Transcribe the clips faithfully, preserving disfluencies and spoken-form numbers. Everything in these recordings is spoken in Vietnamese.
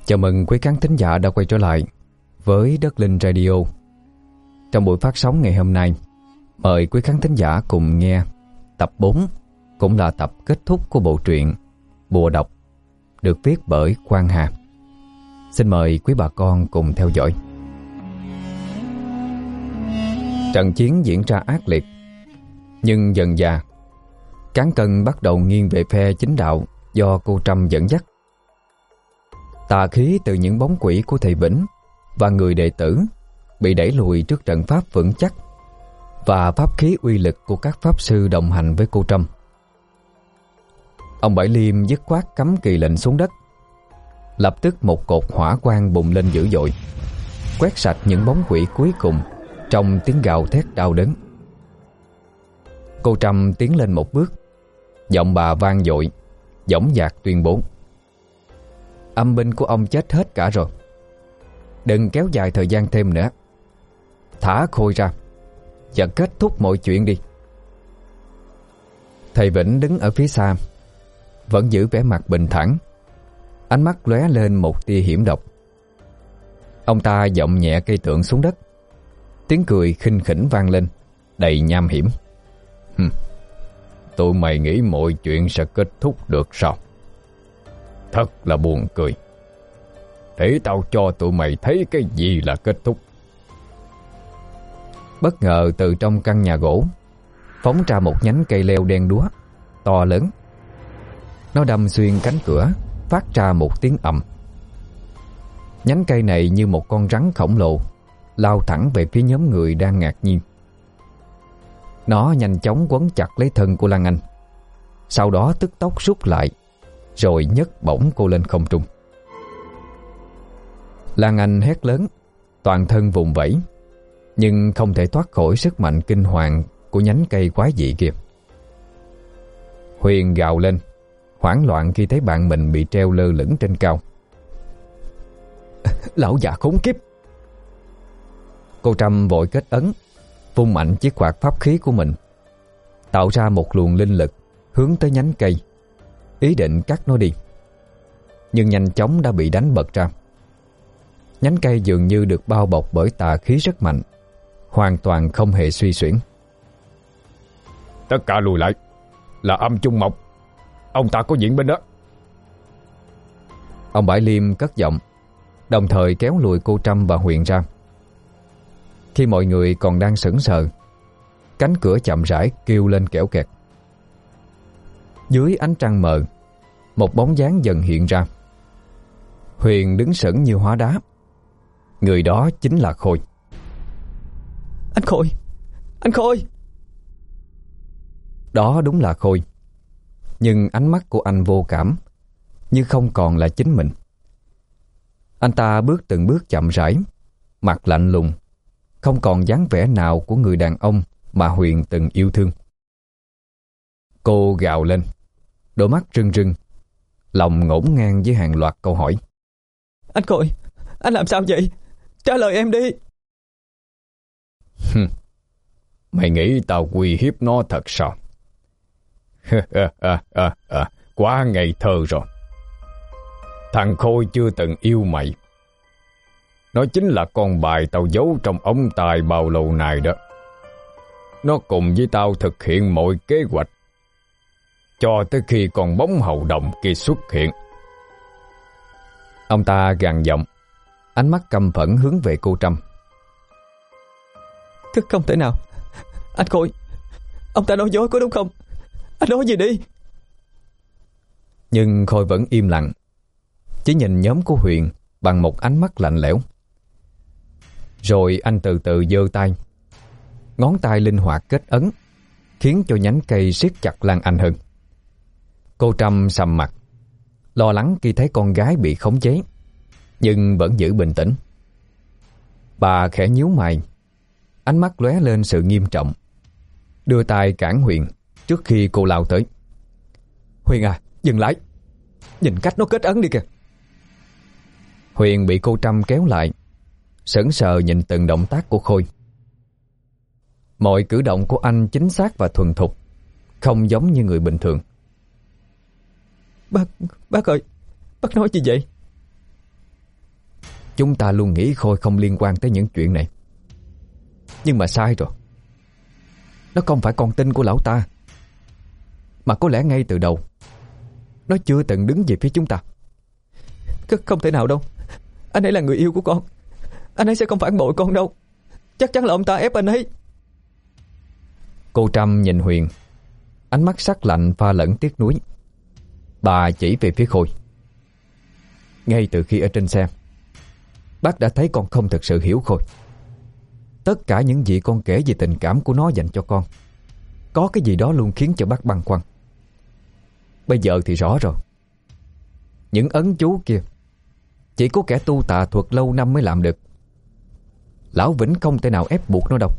Chào mừng quý khán thính giả đã quay trở lại với Đất Linh Radio. Trong buổi phát sóng ngày hôm nay, mời quý khán thính giả cùng nghe tập bốn, cũng là tập kết thúc của bộ truyện Bùa Độc, được viết bởi Quang Hà. Xin mời quý bà con cùng theo dõi. Trận chiến diễn ra ác liệt, nhưng dần dà cán cân bắt đầu nghiêng về phe chính đạo do cô Trâm dẫn dắt. Tà khí từ những bóng quỷ của thầy Vĩnh và người đệ tử bị đẩy lùi trước trận pháp vững chắc và pháp khí uy lực của các pháp sư đồng hành với cô Trâm. Ông Bảy Liêm dứt khoát cắm kỳ lệnh xuống đất. Lập tức một cột hỏa quang bùng lên dữ dội, quét sạch những bóng quỷ cuối cùng trong tiếng gào thét đau đớn. Cô Trâm tiến lên một bước, giọng bà vang dội, dõng dạc tuyên bố: âm binh của ông chết hết cả rồi, đừng kéo dài thời gian thêm nữa. Thả Khôi ra và kết thúc mọi chuyện đi. Thầy Vĩnh đứng ở phía xa, vẫn giữ vẻ mặt bình thản, ánh mắt lóe lên một tia hiểm độc. Ông ta giọng nhẹ cây tượng xuống đất, tiếng cười khinh khỉnh vang lên, đầy nham hiểm. Hừm, tụi mày nghĩ mọi chuyện sẽ kết thúc được sao? Thật là buồn cười. Để tao cho tụi mày thấy cái gì là kết thúc. Bất ngờ từ trong căn nhà gỗ phóng ra một nhánh cây leo đen đúa to lớn. Nó đâm xuyên cánh cửa, phát ra một tiếng ầm. Nhánh cây này như một con rắn khổng lồ lao thẳng về phía nhóm người đang ngạc nhiên. Nó nhanh chóng quấn chặt lấy thân của Lan Anh, sau đó tức tốc rút lại, rồi nhấc bổng cô lên không trung. Lan Anh hét lớn, toàn thân vùng vẫy, nhưng không thể thoát khỏi sức mạnh kinh hoàng của nhánh cây quái dị kia. Huyền gào lên, hoảng loạn khi thấy bạn mình bị treo lơ lửng trên cao. Lão già khốn kiếp! Cô Trâm vội kết ấn, vung mạnh chiếc quạt pháp khí của mình, tạo ra một luồng linh lực hướng tới nhánh cây, ý định cắt nó đi. Nhưng nhanh chóng đã bị đánh bật ra. Nhánh cây dường như được bao bọc bởi tà khí rất mạnh, hoàn toàn không hề suy xuyển. Tất cả lùi lại, là âm Trung Mộc, ông ta có diện binh đó. Ông Bảy Liêm cất giọng, đồng thời kéo lùi cô Trâm và Huyền ra. Khi mọi người còn đang sững sờ, cánh cửa chậm rãi kêu lên kẽo kẹt. Dưới ánh trăng mờ, một bóng dáng dần hiện ra. Huyền đứng sững như hóa đá. Người đó chính là Khôi. Anh Khôi! Anh Khôi! Đó đúng là Khôi. Nhưng ánh mắt của anh vô cảm, như không còn là chính mình. Anh ta bước từng bước chậm rãi, mặt lạnh lùng, không còn dáng vẻ nào của người đàn ông mà Huyền từng yêu thương. Cô gào lên, đôi mắt rưng rưng, lòng ngổn ngang với hàng loạt câu hỏi. Anh Khôi, anh làm sao vậy? Trả lời em đi. Mày nghĩ tao uy hiếp nó thật sao? Quá ngây thơ rồi. Thằng Khôi chưa từng yêu mày. Nó chính là con bài tao giấu trong ống tay bao lâu nay đó. Nó cùng với tao thực hiện mọi kế hoạch, cho tới khi con bóng hầu đồng kia xuất hiện. Ông ta gằn giọng, ánh mắt căm phẫn hướng về cô Trâm. Cứ không thể nào. Anh Khôi, ông ta nói dối có đúng không? Anh nói gì đi. Nhưng Khôi vẫn im lặng, chỉ nhìn nhóm của Huyền bằng một ánh mắt lạnh lẽo. Rồi anh từ từ giơ tay, ngón tay linh hoạt kết ấn, khiến cho nhánh cây siết chặt Lan Anh hơn. Cô Trâm sầm mặt, lo lắng khi thấy con gái bị khống chế, nhưng vẫn giữ bình tĩnh. Bà khẽ nhíu mày, ánh mắt lóe lên sự nghiêm trọng, đưa tay cản Huyền trước khi cô lao tới. Huyền à, dừng lại. Nhìn cách nó kết ấn đi kìa. Huyền bị cô Trâm kéo lại, sững sờ nhìn từng động tác của Khôi. Mọi cử động của anh chính xác và thuần thục, không giống như người bình thường. Bác, bác ơi, bác nói gì vậy? Chúng ta luôn nghĩ Khôi không liên quan tới những chuyện này. Nhưng mà sai rồi. Nó không phải con tin của lão ta. Mà có lẽ ngay từ đầu nó chưa từng đứng về phía chúng ta. Không thể nào đâu. Anh ấy là người yêu của con. Anh ấy sẽ không phản bội con đâu. Chắc chắn là ông ta ép anh ấy. Cô Trâm nhìn Huyền, ánh mắt sắc lạnh pha lẫn tiếc nuối. Bà chỉ về phía Khôi. Ngay từ khi ở trên xe, bác đã thấy con không thực sự hiểu Khôi. Tất cả những gì con kể về tình cảm của nó dành cho con, có cái gì đó luôn khiến cho bác băn khoăn. Bây giờ thì rõ rồi. Những ấn chú kia chỉ có kẻ tu tà thuật lâu năm mới làm được. Lão Vĩnh không thể nào ép buộc nó đâu.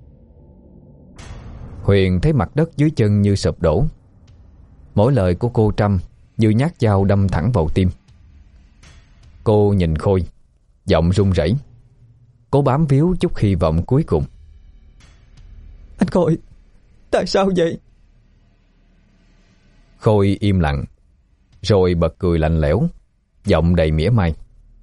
Huyền thấy mặt đất dưới chân như sụp đổ. Mỗi lời của cô Trâm như nhát dao đâm thẳng vào tim. Cô nhìn Khôi, giọng run rẩy, cố bám víu chút hy vọng cuối cùng. Anh Khôi, tại sao vậy? Khôi im lặng, rồi bật cười lạnh lẽo, giọng đầy mỉa mai.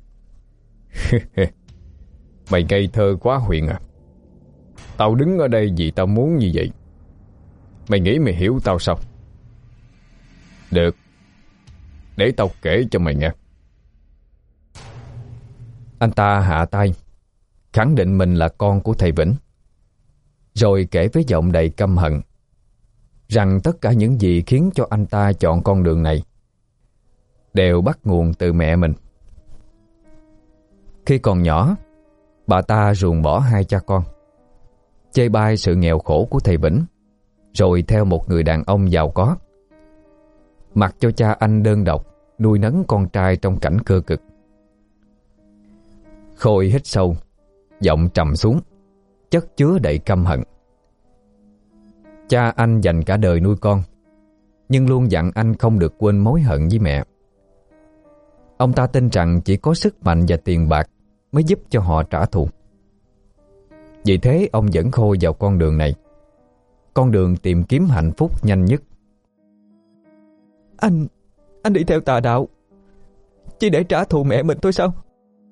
Mày ngây thơ quá Huyền à. Tao đứng ở đây vì tao muốn như vậy. Mày nghĩ mày hiểu tao sao? Được, để tao kể cho mày nghe. Anh ta hạ tay, khẳng định mình là con của thầy Vĩnh, rồi kể với giọng đầy căm hận rằng tất cả những gì khiến cho anh ta chọn con đường này đều bắt nguồn từ mẹ mình. Khi còn nhỏ, bà ta ruồng bỏ hai cha con, chê bai sự nghèo khổ của thầy Vĩnh, rồi theo một người đàn ông giàu có, mặc cho cha anh đơn độc nuôi nấng con trai trong cảnh cơ cực. Khôi hít sâu, giọng trầm xuống, chất chứa đầy căm hận. Cha anh dành cả đời nuôi con, nhưng luôn dặn anh không được quên mối hận với mẹ. Ông ta tin rằng chỉ có sức mạnh và tiền bạc mới giúp cho họ trả thù. Vì thế ông dẫn Khôi vào con đường này, con đường tìm kiếm hạnh phúc nhanh nhất. Anh, anh đi theo tà đạo chỉ để trả thù mẹ mình thôi sao?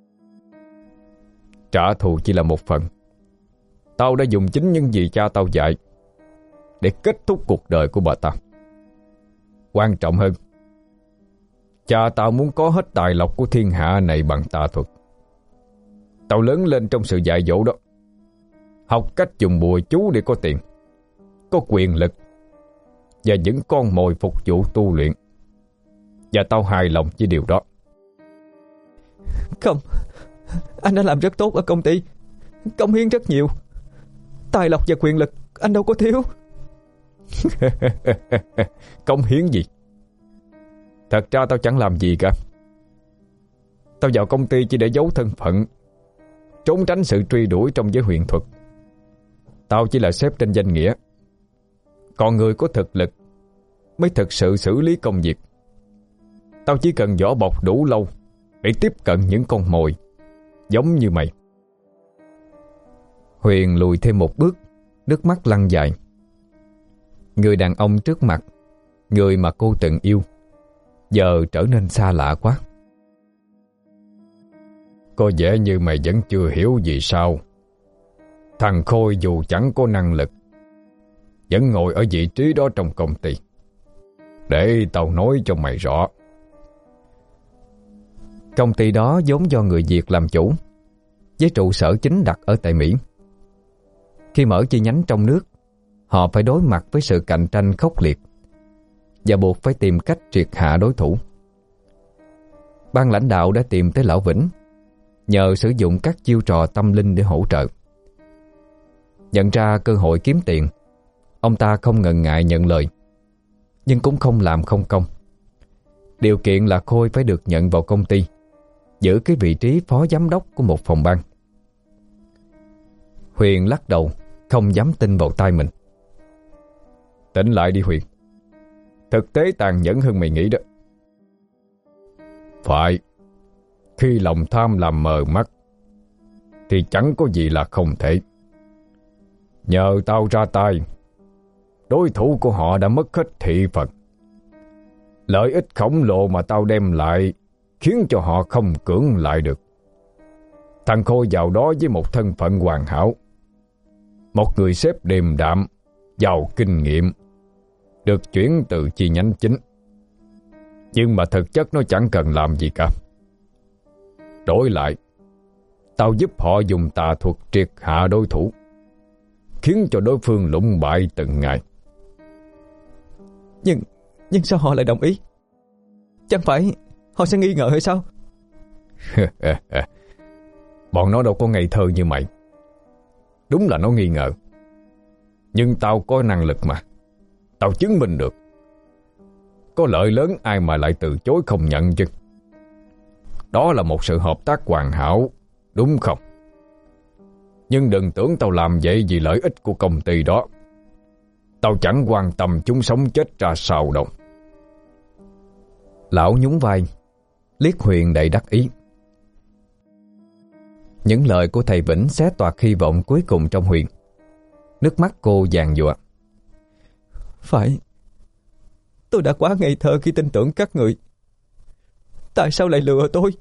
Trả thù chỉ là một phần. Tao đã dùng chính những gì cha tao dạy để kết thúc cuộc đời của bà ta. Quan trọng hơn, cha tao muốn có hết tài lộc của thiên hạ này bằng tà thuật. Tao lớn lên trong sự dạy dỗ đó, học cách dùng bùa chú để có tiền, có quyền lực và những con mồi phục vụ tu luyện. Và tao hài lòng với điều đó. Không, anh đã làm rất tốt ở công ty, cống hiến rất nhiều. Tài lộc và quyền lực anh đâu có thiếu. Cống hiến gì? Thật ra tao chẳng làm gì cả. Tao vào công ty chỉ để giấu thân phận, trốn tránh sự truy đuổi trong giới huyền thuật. Tao chỉ là sếp trên danh nghĩa. Còn người có thực lực mới thực sự xử lý công việc. Tao chỉ cần vỏ bọc đủ lâu để tiếp cận những con mồi giống như mày. Huyền lùi thêm một bước, nước mắt lăn dài. Người đàn ông trước mặt, người mà cô từng yêu, giờ trở nên xa lạ quá. Có vẻ như mày vẫn chưa hiểu gì sao. Thằng Khôi dù chẳng có năng lực, vẫn ngồi ở vị trí đó trong công ty. Để tao nói cho mày rõ. Công ty đó vốn do người Việt làm chủ, với trụ sở chính đặt ở tại Mỹ. Khi mở chi nhánh trong nước, họ phải đối mặt với sự cạnh tranh khốc liệt và buộc phải tìm cách triệt hạ đối thủ. Ban lãnh đạo đã tìm tới Lão Vĩnh, nhờ sử dụng các chiêu trò tâm linh để hỗ trợ. Nhận ra cơ hội kiếm tiền, ông ta không ngần ngại nhận lời, nhưng cũng không làm không công. Điều kiện là Khôi phải được nhận vào công ty, giữ cái vị trí phó giám đốc của một phòng ban. Huyền lắc đầu, không dám tin vào tai mình. Tỉnh lại đi Huyền. Thực tế tàn nhẫn hơn mày nghĩ đó. Phải, khi lòng tham làm mờ mắt thì chẳng có gì là không thể. Nhờ tao ra tay, đối thủ của họ đã mất hết thị phần. Lợi ích khổng lồ mà tao đem lại khiến cho họ không cưỡng lại được. Thằng Khôi vào đó với một thân phận hoàn hảo, một người sếp điềm đạm, giàu kinh nghiệm, được chuyển từ chi nhánh chính. Nhưng mà thực chất nó chẳng cần làm gì cả. Đổi lại, tao giúp họ dùng tà thuật triệt hạ đối thủ, khiến cho đối phương lũng bại từng ngày. Nhưng Nhưng sao họ lại đồng ý? Chẳng phải họ sẽ nghi ngờ hay sao? Bọn nó đâu có ngây thơ như mày. Đúng là nó nghi ngờ, nhưng tao có năng lực mà. Tao chứng minh được. Có lợi lớn ai mà lại từ chối không nhận chứ. Đó là một sự hợp tác hoàn hảo, đúng không? Nhưng đừng tưởng tao làm vậy vì lợi ích của công ty đó. Tao chẳng quan tâm chúng sống chết ra sao đâu. Lão nhún vai, liếc Huyền đầy đắc ý. Những lời của thầy Vĩnh xé toạc hy vọng cuối cùng trong Huyền. Nước mắt cô giàn giụa. Phải, tôi đã quá ngây thơ khi tin tưởng các người. Tại sao lại lừa tôi?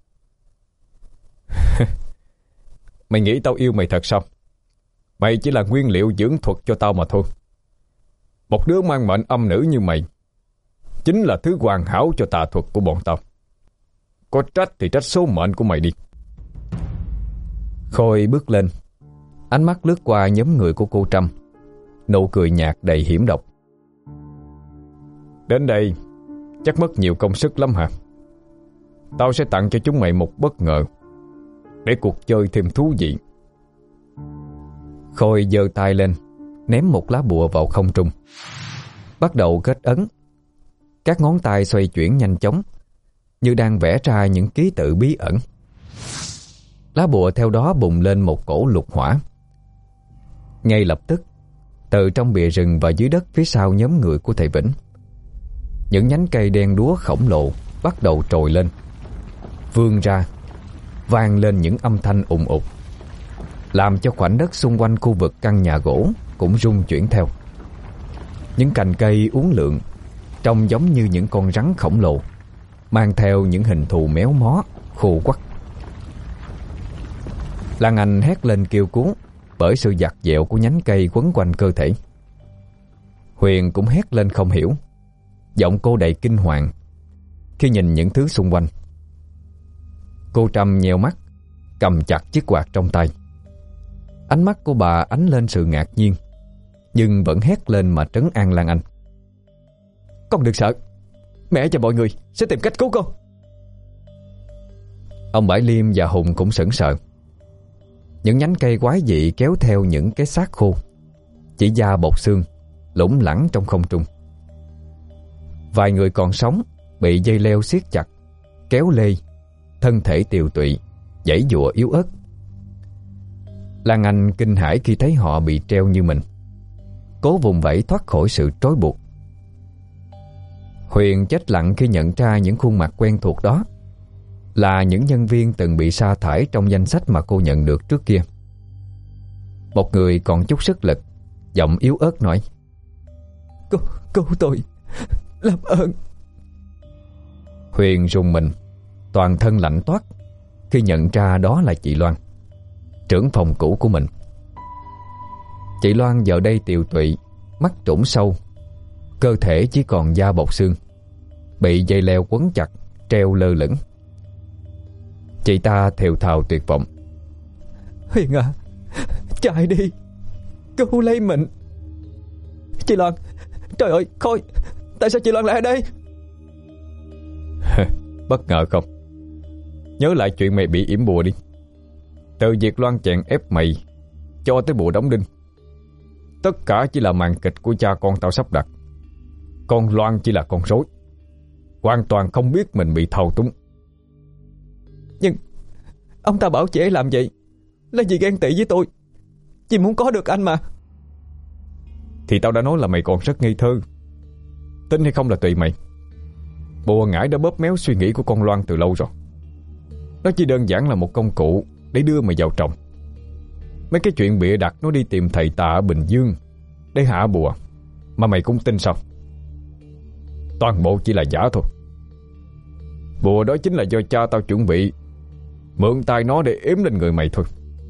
Mày nghĩ tao yêu mày thật sao? Mày chỉ là nguyên liệu dưỡng thuật cho tao mà thôi. Một đứa mang mệnh âm nữ như mày chính là thứ hoàn hảo cho tà thuật của bọn tao. Có trách thì trách số mệnh của mày đi. Khôi bước lên, ánh mắt lướt qua nhóm người của cô Trâm, nụ cười nhạt đầy hiểm độc. Đến đây chắc mất nhiều công sức lắm hả? Tao sẽ tặng cho chúng mày một bất ngờ, để cuộc chơi thêm thú vị. Khôi giơ tay lên, ném một lá bùa vào không trung, bắt đầu kết ấn. Các ngón tay xoay chuyển nhanh chóng, như đang vẽ ra những ký tự bí ẩn. Lá bùa theo đó bùng lên một cổ lục hỏa. Ngay lập tức, từ trong bìa rừng và dưới đất phía sau nhóm người của thầy Vĩnh, những nhánh cây đen đúa khổng lồ bắt đầu trồi lên, vươn ra, vang lên những âm thanh ùng ục, làm cho khoảnh đất xung quanh khu vực căn nhà gỗ cũng rung chuyển theo. Những cành cây uốn lượn, trông giống như những con rắn khổng lồ, mang theo những hình thù méo mó, khô quắt. Lan Anh hét lên kêu cứu bởi sự vặt vẹo của nhánh cây quấn quanh cơ thể. Huyền cũng hét lên không hiểu, giọng cô đầy kinh hoàng khi nhìn những thứ xung quanh. Cô Trâm nheo mắt, cầm chặt chiếc quạt trong tay. Ánh mắt của bà ánh lên sự ngạc nhiên, nhưng vẫn hét lên mà trấn an Lan Anh. Con đừng sợ, mẹ và mọi người sẽ tìm cách cứu con. Ông Bãi Liêm và Hùng cũng sững sờ. Những nhánh cây quái dị kéo theo những cái xác khô, chỉ da bọc xương, lủng lẳng trong không trung. Vài người còn sống bị dây leo siết chặt, kéo lê, thân thể tiều tụy, giãy giụa yếu ớt. Lan Anh kinh hãi khi thấy họ bị treo như mình, cố vùng vẫy thoát khỏi sự trói buộc. Huyền chết lặng khi nhận ra những khuôn mặt quen thuộc đó là những nhân viên từng bị sa thải trong danh sách mà cô nhận được trước kia. Một người còn chút sức lực, giọng yếu ớt nói: Cứu, cứu tôi, làm ơn. Huyền rùng mình, toàn thân lạnh toát khi nhận ra đó là chị Loan, trưởng phòng cũ của mình. Chị Loan giờ đây tiều tụy, mắt trũng sâu, cơ thể chỉ còn da bọc xương, bị dây leo quấn chặt, treo lơ lửng. Chị ta thều thào tuyệt vọng: Huyền à, chạy đi, cứu lấy mình. Chị Loan, trời ơi, Khôi, tại sao chị Loan lại ở đây? Bất ngờ không? Nhớ lại chuyện mày bị yểm bùa đi. Từ việc Loan chèn ép mày cho tới bùa đóng đinh, tất cả chỉ là màn kịch của cha con tao sắp đặt. Con Loan chỉ là con rối, hoàn toàn không biết mình bị thao túng. Nhưng ông ta bảo chị ấy làm vậy là vì ghen tị với tôi, chị muốn có được anh mà. Thì tao đã nói là mày còn rất ngây thơ. Tin hay không là tùy mày. Bùa ngải đã bóp méo suy nghĩ của con Loan từ lâu rồi. Nó chỉ đơn giản là một công cụ để đưa mày vào chồng. Mấy cái chuyện bịa đặt nó đi tìm thầy tà ở Bình Dương để hạ bùa mà mày cũng tin sao? Toàn bộ chỉ là giả thôi. Bùa đó chính là do cha tao chuẩn bị Mượn tay nó để ếm lên người mày thôi.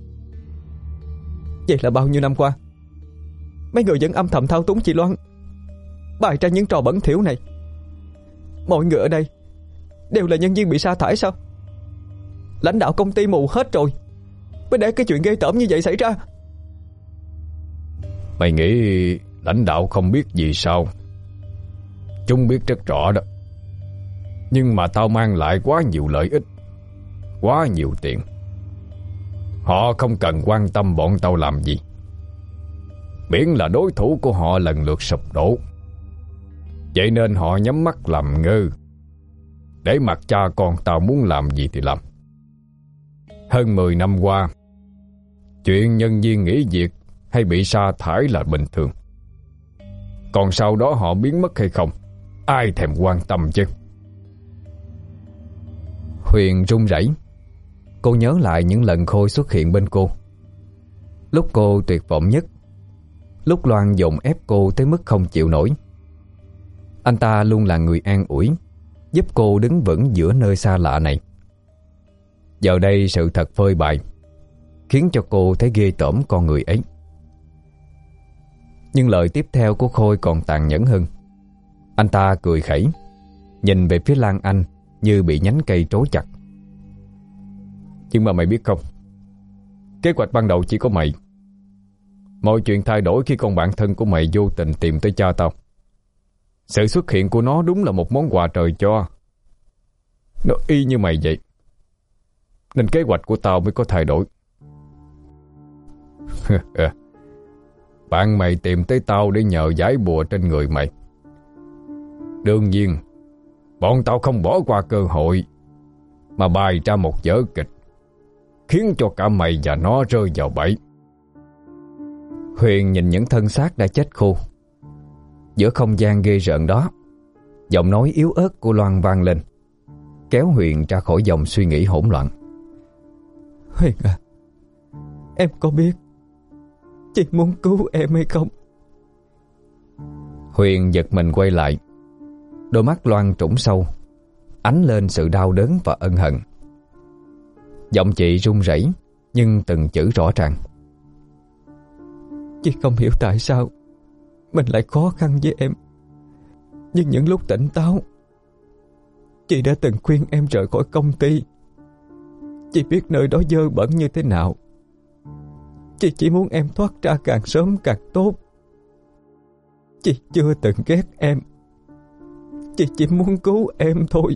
Vậy là bao nhiêu năm qua mấy người vẫn âm thầm thao túng chị Loan, bày ra những trò bẩn thỉu này. Mọi người ở đây đều là nhân viên bị sa thải sao? Lãnh đạo công ty mù hết rồi mới để cái chuyện ghê tởm như vậy xảy ra. Mày nghĩ lãnh đạo không biết gì sao? Chúng biết rất rõ đó. Nhưng mà tao mang lại quá nhiều lợi ích, quá nhiều tiền. Họ không cần quan tâm bọn tao làm gì, miễn là đối thủ của họ lần lượt sụp đổ. Vậy nên họ nhắm mắt làm ngơ, để mặc cha con tao muốn làm gì thì làm. Hơn mười năm qua, chuyện nhân viên nghỉ việc hay bị sa thải là bình thường. Còn sau đó họ biến mất hay không, ai thèm quan tâm chứ. Huyền run rẩy. Cô nhớ lại những lần Khôi xuất hiện bên cô. Lúc cô tuyệt vọng nhất, lúc Loan dồn ép cô tới mức không chịu nổi. Anh ta luôn là người an ủi, giúp cô đứng vững giữa nơi xa lạ này. Giờ đây sự thật phơi bày, khiến cho cô thấy ghê tởm con người ấy. Nhưng lời tiếp theo của Khôi còn tàn nhẫn hơn. Anh ta cười khẩy, nhìn về phía Lan Anh như bị nhánh cây trói chặt. Nhưng mà mày biết không, kế hoạch ban đầu chỉ có mày. Mọi chuyện thay đổi khi con bạn thân của mày vô tình tìm tới cha tao. Sự xuất hiện của nó đúng là một món quà trời cho. Nó y như mày vậy, nên kế hoạch của tao mới có thay đổi. Bạn mày tìm tới tao để nhờ giải bùa trên người mày. Đương nhiên bọn tao không bỏ qua cơ hội mà bày ra một vở kịch, khiến cho cả mày và nó rơi vào bẫy. Huyền nhìn những thân xác đã chết khô. Giữa không gian ghê rợn đó, giọng nói yếu ớt của Loan vang lên, kéo Huyền ra khỏi dòng suy nghĩ hỗn loạn. Huyền à, em có biết chị muốn cứu em hay không? Huyền giật mình quay lại. Đôi mắt Loan trũng sâu, ánh lên sự đau đớn và ân hận. Giọng chị run rẩy, nhưng từng chữ rõ ràng. Chị không hiểu tại sao mình lại khó khăn với em, nhưng những lúc tỉnh táo, chị đã từng khuyên em rời khỏi công ty. Chị biết nơi đó dơ bẩn như thế nào. Chị chỉ muốn em thoát ra càng sớm càng tốt. Chị chưa từng ghét em, chị chỉ muốn cứu em thôi.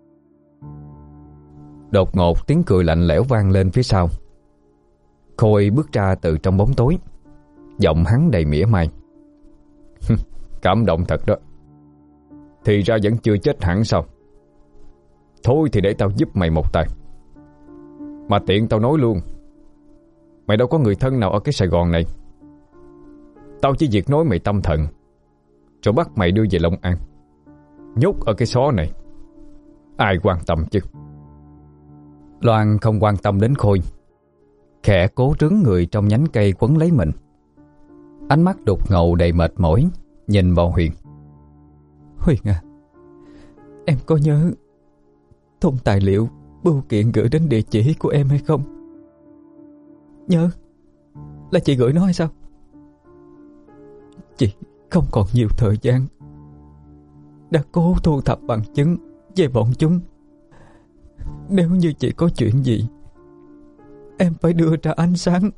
Đột ngột tiếng cười lạnh lẽo vang lên phía sau. Khôi bước ra từ trong bóng tối, giọng hắn đầy mỉa mai. Cảm động thật đó. Thì ra vẫn chưa chết hẳn sao? Thôi thì để tao giúp mày một tay. Mà tiện tao nói luôn, mày đâu có người thân nào ở cái Sài Gòn này. Tao chỉ việc nói mày tâm thần, rồi bắt mày đưa về Long An, nhốt ở cái xó này. Ai quan tâm chứ. Loan không quan tâm đến Khôi, khẽ cố trấn người trong nhánh cây quấn lấy mình. Ánh mắt đục ngầu đầy mệt mỏi nhìn vào Huyền. Huyền à, em có nhớ thùng tài liệu bưu kiện gửi đến địa chỉ của em hay không? Nhớ là chị gửi nó hay sao? Chị không còn nhiều thời gian, đã cố thu thập bằng chứng về bọn chúng. Nếu như chị có chuyện gì, em phải đưa ra ánh sáng.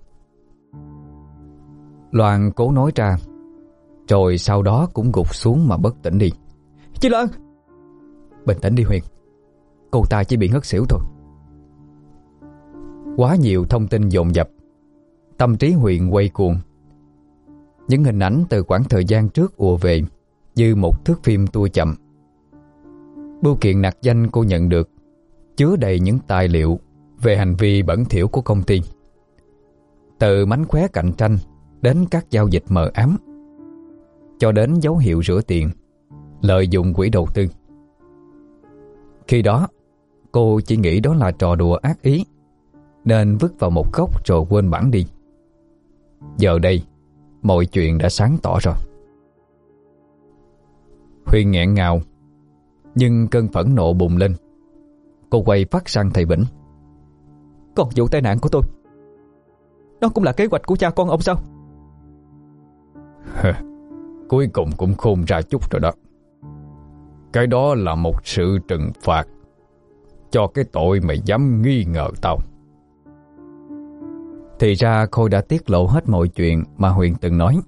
Loan cố nói ra, rồi sau đó cũng gục xuống mà bất tỉnh đi. Chị Loan! Bình tĩnh đi Huyền, cô ta chỉ bị ngất xỉu thôi. Quá nhiều thông tin dồn dập, tâm trí Huyền quay cuồng. Những hình ảnh từ khoảng thời gian trước ùa về như một thước phim tua chậm. Bưu kiện nặc danh cô nhận được chứa đầy những tài liệu về hành vi bẩn thỉu của công ty, từ mánh khóe cạnh tranh đến các giao dịch mờ ám, cho đến dấu hiệu rửa tiền, lợi dụng quỹ đầu tư. Khi đó cô chỉ nghĩ đó là trò đùa ác ý, nên vứt vào một góc rồi quên bẵng đi. Giờ đây mọi chuyện đã sáng tỏ rồi. Huyền nghẹn ngào, nhưng cơn phẫn nộ bùng lên. Cô quay phát sang thầy Bỉnh. Còn vụ tai nạn của tôi, nó cũng là kế hoạch của cha con ông sao? Cuối cùng cũng khôn ra chút rồi đó. Cái đó là một sự trừng phạt cho cái tội mày dám nghi ngờ tao. Thì ra Khôi đã tiết lộ hết mọi chuyện mà Huyền từng nói.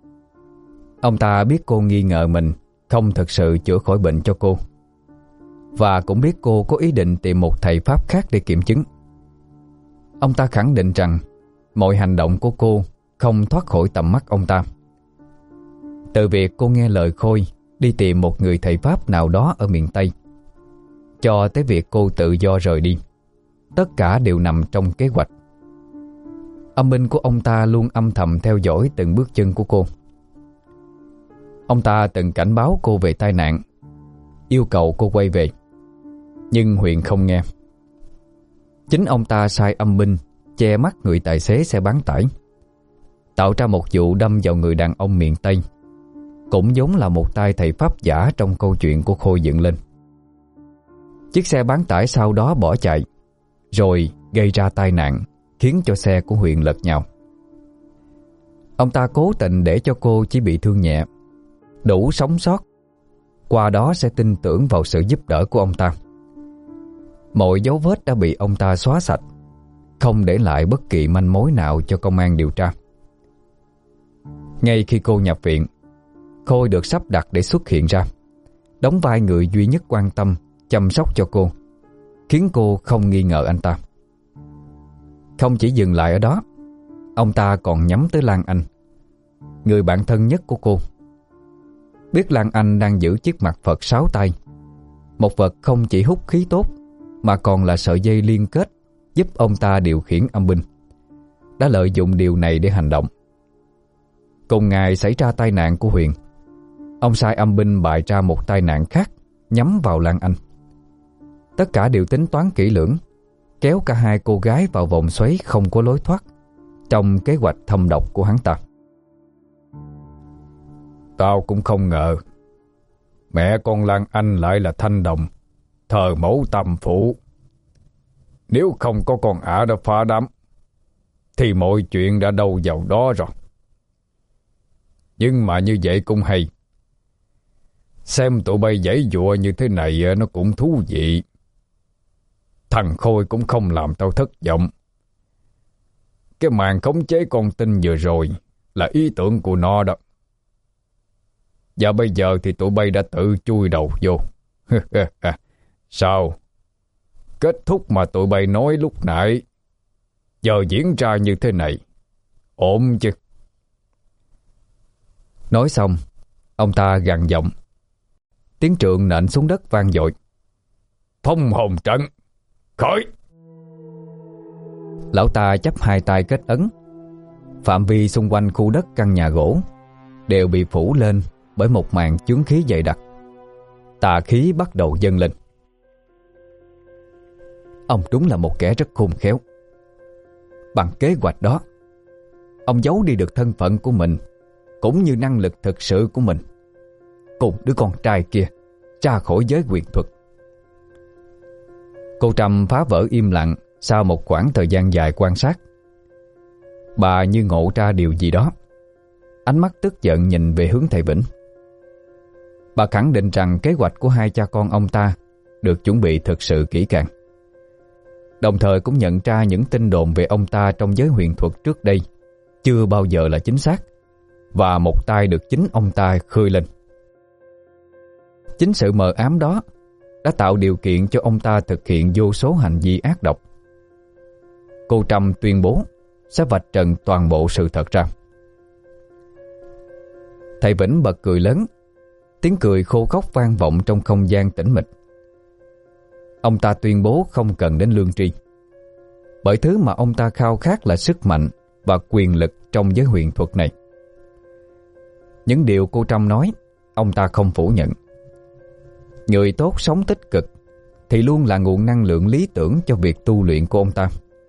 Ông ta biết cô nghi ngờ mình không thực sự chữa khỏi bệnh cho cô, và cũng biết cô có ý định tìm một thầy pháp khác để kiểm chứng. Ông ta khẳng định rằng mọi hành động của cô không thoát khỏi tầm mắt ông ta. Từ việc cô nghe lời Khôi đi tìm một người thầy pháp nào đó ở miền Tây, cho tới việc cô tự do rời đi, tất cả đều nằm trong kế hoạch. Âm binh của ông ta luôn âm thầm theo dõi từng bước chân của cô. Ông ta từng cảnh báo cô về tai nạn, yêu cầu cô quay về, nhưng Huyền không nghe. Chính ông ta sai âm binh che mắt người tài xế xe bán tải, tạo ra một vụ đâm vào người đàn ông miền Tây, cũng giống là một tay thầy pháp giả trong câu chuyện của Khôi dựng lên. Chiếc xe bán tải sau đó bỏ chạy, rồi gây ra tai nạn khiến cho xe của Huyền lật nhào. Ông ta cố tình để cho cô chỉ bị thương nhẹ, đủ sống sót, qua đó sẽ tin tưởng vào sự giúp đỡ của ông ta. Mọi dấu vết đã bị ông ta xóa sạch, không để lại bất kỳ manh mối nào cho công an điều tra. Ngay khi cô nhập viện, Khôi được sắp đặt để xuất hiện ra, đóng vai người duy nhất quan tâm, chăm sóc cho cô, khiến cô không nghi ngờ anh ta. Không chỉ dừng lại ở đó, ông ta còn nhắm tới Lan Anh, người bạn thân nhất của cô. Biết Lan Anh đang giữ chiếc mặt Phật sáu tay, một vật không chỉ hút khí tốt mà còn là sợi dây liên kết giúp ông ta điều khiển âm binh, đã lợi dụng điều này để hành động. Cùng ngày xảy ra tai nạn của Huyền, ông sai âm binh bày ra một tai nạn khác nhắm vào Lan Anh. Tất cả đều tính toán kỹ lưỡng, kéo cả hai cô gái vào vòng xoáy không có lối thoát trong kế hoạch thâm độc của hắn ta. Tao cũng không ngờ mẹ con Lan Anh lại là Thanh Đồng, thờ mẫu Tam Phủ. Nếu không có con ả đã phá đám thì mọi chuyện đã đâu vào đó rồi. Nhưng mà như vậy cũng hay. Xem tụi bay giãy giụa như thế này nó cũng thú vị. Thằng Khôi cũng không làm tao thất vọng. Cái màn khống chế con tin vừa rồi là ý tưởng của nó đó. Và bây giờ thì tụi bay đã tự chui đầu vô. Sao? Kết thúc mà tụi bay nói lúc nãy giờ diễn ra như thế này, ổn chứ? Nói xong, ông ta gằn giọng. Tiếng trượng nện xuống đất vang dội. Phong hồn trận, khởi! Lão ta chắp hai tay kết ấn. Phạm vi xung quanh khu đất căn nhà gỗ đều bị phủ lên bởi một màn chướng khí dày đặc. Tà khí bắt đầu dâng lên. Ông đúng là một kẻ rất khôn khéo. Bằng kế hoạch đó, ông giấu đi được thân phận của mình cũng như năng lực thực sự của mình, cùng đứa con trai kia ra khỏi giới quyền thuật. Cô Trâm phá vỡ im lặng sau một khoảng thời gian dài quan sát. Bà như ngộ ra điều gì đó, ánh mắt tức giận nhìn về hướng thầy Vĩnh. Bà khẳng định rằng kế hoạch của hai cha con ông ta được chuẩn bị thực sự kỹ càng, đồng thời cũng nhận ra những tin đồn về ông ta trong giới huyền thuật trước đây chưa bao giờ là chính xác, và một tay được chính ông ta khơi lên. Chính sự mờ ám đó đã tạo điều kiện cho ông ta thực hiện vô số hành vi ác độc. Cô Trâm tuyên bố sẽ vạch trần toàn bộ sự thật ra. Thầy Vĩnh bật cười lớn, tiếng cười khô khốc vang vọng trong không gian tĩnh mịch. Ông ta tuyên bố không cần đến lương tri, bởi thứ mà ông ta khao khát là sức mạnh và quyền lực trong giới huyền thuật này. Những điều cô Trâm nói, ông ta không phủ nhận. Người tốt sống tích cực thì luôn là nguồn năng lượng lý tưởng cho việc tu luyện của ông ta.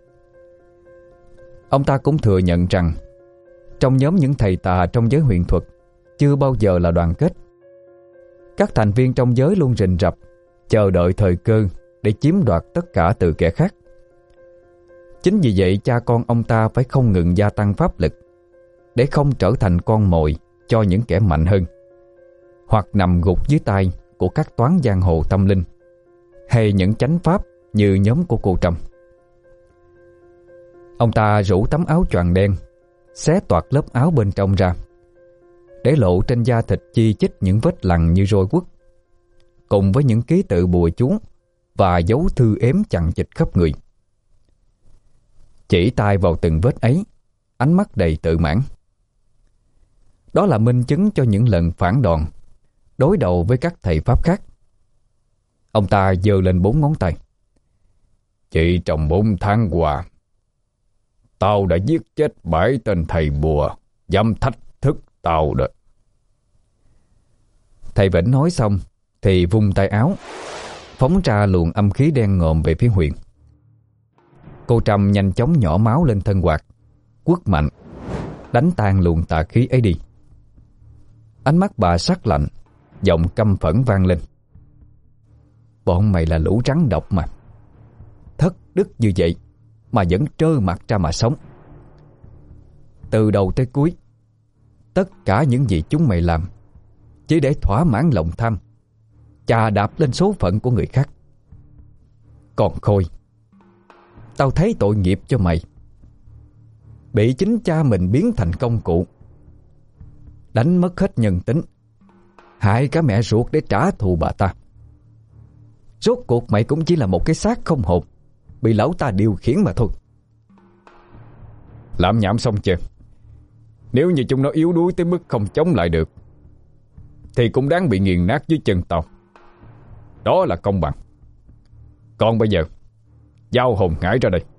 Ông ta cũng thừa nhận rằng trong nhóm những thầy tà trong giới huyền thuật chưa bao giờ là đoàn kết. Các thành viên trong giới luôn rình rập, chờ đợi thời cơ để chiếm đoạt tất cả từ kẻ khác. Chính vì vậy cha con ông ta phải không ngừng gia tăng pháp lực để không trở thành con mồi cho những kẻ mạnh hơn, hoặc nằm gục dưới tay của các toán giang hồ tâm linh hay những chánh pháp như nhóm của cô Trâm. Ông ta rủ tấm áo choàng đen, xé toạc lớp áo bên trong ra, để lộ trên da thịt chi chít những vết lằn như roi quất, cùng với những ký tự bùa chú và dấu thư ếm chằng chịt khắp người. Chỉ tay vào từng vết ấy, ánh mắt đầy tự mãn. Đó là minh chứng cho những lần phản đòn, đối đầu với các thầy pháp khác. Ông ta giơ lên bốn ngón tay. Chỉ trong bốn tháng qua, tao đã giết chết bảy tên thầy bùa dám thách thức tao đó. Thầy Vĩnh nói xong thì vung tay áo, phóng ra luồng âm khí đen ngòm về phía Huyền. Cô Trâm nhanh chóng nhỏ máu lên thân quạt, quất mạnh, đánh tan luồng tà khí ấy đi. Ánh mắt bà sắc lạnh, giọng căm phẫn vang lên. Bọn mày là lũ rắn độc mà. Thất đức như vậy mà vẫn trơ mặt ra mà sống. Từ đầu tới cuối, tất cả những gì chúng mày làm chỉ để thỏa mãn lòng tham, chà đạp lên số phận của người khác. Còn Khôi, tao thấy tội nghiệp cho mày. Bị chính cha mình biến thành công cụ, đánh mất hết nhân tính, hại cả mẹ ruột để trả thù bà ta. Rốt cuộc mày cũng chỉ là một cái xác không hồn, bị lão ta điều khiển mà thôi. Làm nhảm xong chưa? Nếu như chúng nó yếu đuối tới mức không chống lại được thì cũng đáng bị nghiền nát dưới chân tao. Đó là công bằng. Còn bây giờ, giao hồn ngải ra đây.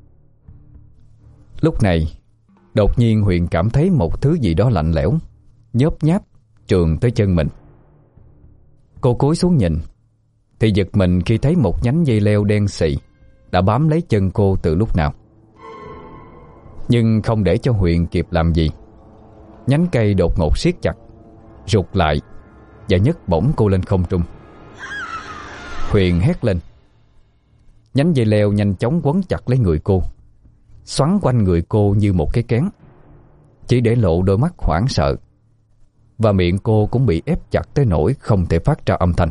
Lúc này, đột nhiên Huyền cảm thấy một thứ gì đó lạnh lẽo, nhớp nháp trườn tới chân mình. Cô cúi xuống nhìn thì giật mình khi thấy một nhánh dây leo đen xị đã bám lấy chân cô từ lúc nào. Nhưng không để cho Huyền kịp làm gì, nhánh cây đột ngột siết chặt, rụt lại và nhấc bổng cô lên không trung. Huyền hét lên. Nhánh dây leo nhanh chóng quấn chặt lấy người cô, xoắn quanh người cô như một cái kén, chỉ để lộ đôi mắt hoảng sợ, và miệng cô cũng bị ép chặt tới nỗi không thể phát ra âm thanh.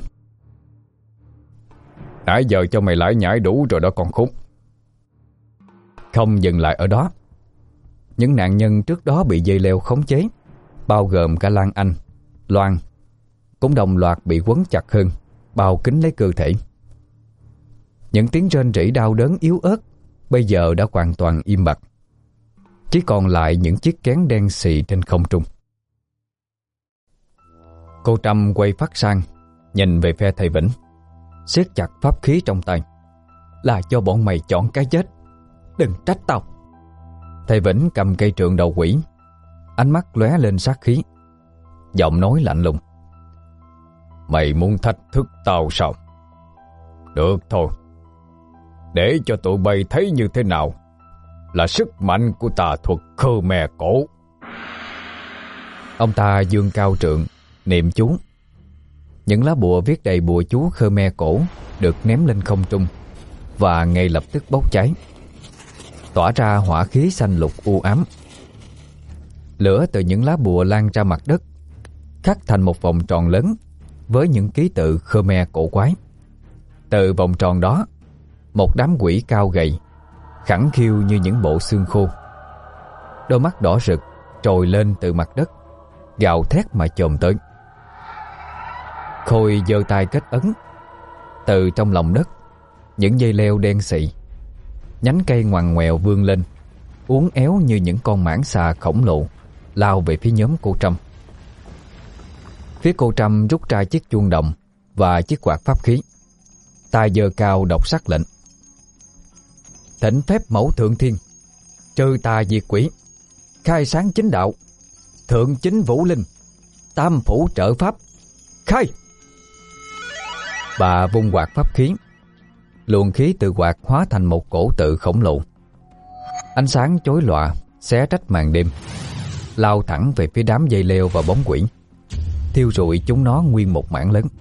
Nãy giờ cho mày lải nhải đủ rồi đó con khốn. Không dừng lại ở đó, những nạn nhân trước đó bị dây leo khống chế, bao gồm cả Lan Anh, Loan, cũng đồng loạt bị quấn chặt hơn, bao kín lấy cơ thể. Những tiếng rên rỉ đau đớn yếu ớt bây giờ đã hoàn toàn im bặt, chỉ còn lại những chiếc kén đen xì trên không trung. Cô Trâm quay phát sang, nhìn về phe thầy Vĩnh, siết chặt pháp khí trong tay. Là cho bọn mày chọn cái chết, đừng trách tao. Thầy Vĩnh cầm cây trượng đầu quỷ, ánh mắt lóe lên sát khí, giọng nói lạnh lùng. Mày muốn thách thức tao sao? Được thôi, để cho tụi bay thấy như thế nào là sức mạnh của tà thuật Khmer cổ. Ông ta giương cao trượng, niệm chú. Những lá bùa viết đầy bùa chú Khmer cổ được ném lên không trung và ngay lập tức bốc cháy, tỏa ra hỏa khí xanh lục u ám. Lửa từ những lá bùa lan ra mặt đất, khắc thành một vòng tròn lớn với những ký tự Khmer cổ quái. Từ vòng tròn đó, một đám quỷ cao gầy, khẳng khiu như những bộ xương khô, đôi mắt đỏ rực trồi lên từ mặt đất, gào thét mà chồm tới. Khôi giơ tay kết ấn. Từ trong lòng đất, những dây leo đen xị, nhánh cây ngoằn ngoèo vươn lên, uốn éo như những con mãng xà khổng lồ, lao về phía nhóm cô Trâm. Phía cô Trâm rút ra chiếc chuông đồng và chiếc quạt pháp khí, tay giơ cao đọc sắc lệnh. Thỉnh phép mẫu thượng thiên, trừ tà diệt quỷ, khai sáng chính đạo, thượng chính vũ linh, tam phủ trợ pháp, khai. Bà vung quạt pháp khí, luồng khí từ quạt hóa thành một cổ tự khổng lồ. Ánh sáng chói lòa xé rách màn đêm, lao thẳng về phía đám dây leo và bóng quỷ, thiêu rụi chúng nó nguyên một mảng lớn.